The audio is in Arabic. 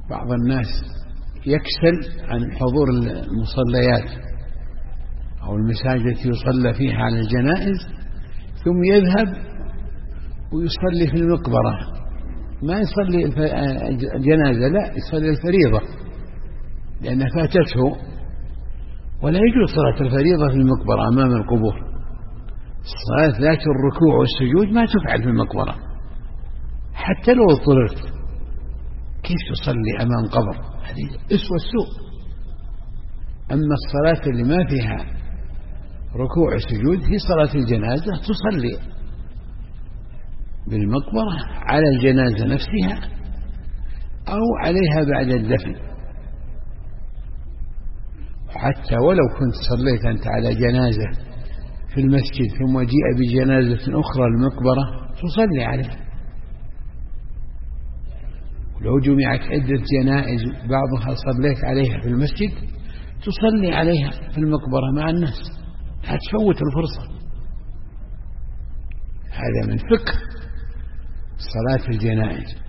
بعض الناس يكسل عن حضور المصليات أو المساجد التي يصلى فيها على الجنائز، ثم يذهب ويصلي في المقبرة، ما يصلي الجنازة، لا يصلي الفريضة لأنها فاتته، ولا يجوز صلاة الفريضة في المقبرة أمام القبور. الصلاة ذات الركوع والسجود ما تفعل في المقبرة، حتى لو اضطررت كيف تصلي أمام قبر؟ هذه أسوأ السوء. أما الصلاة اللي ما فيها ركوع وسجود في صلاة الجنازة تصلي بالمقبرة على الجنازة نفسها أو عليها بعد الدفن. حتى ولو كنت صليت أنت على جنازة في المسجد ثم جيء بجنازة أخرى المقبرة تصلي عليها. لو جمعت عدة جنائز بعضها صليت عليها في المسجد تصلي عليها في المقبرة مع الناس، لا تفوت الفرصة. هذا من فقه صلاة الجنائز.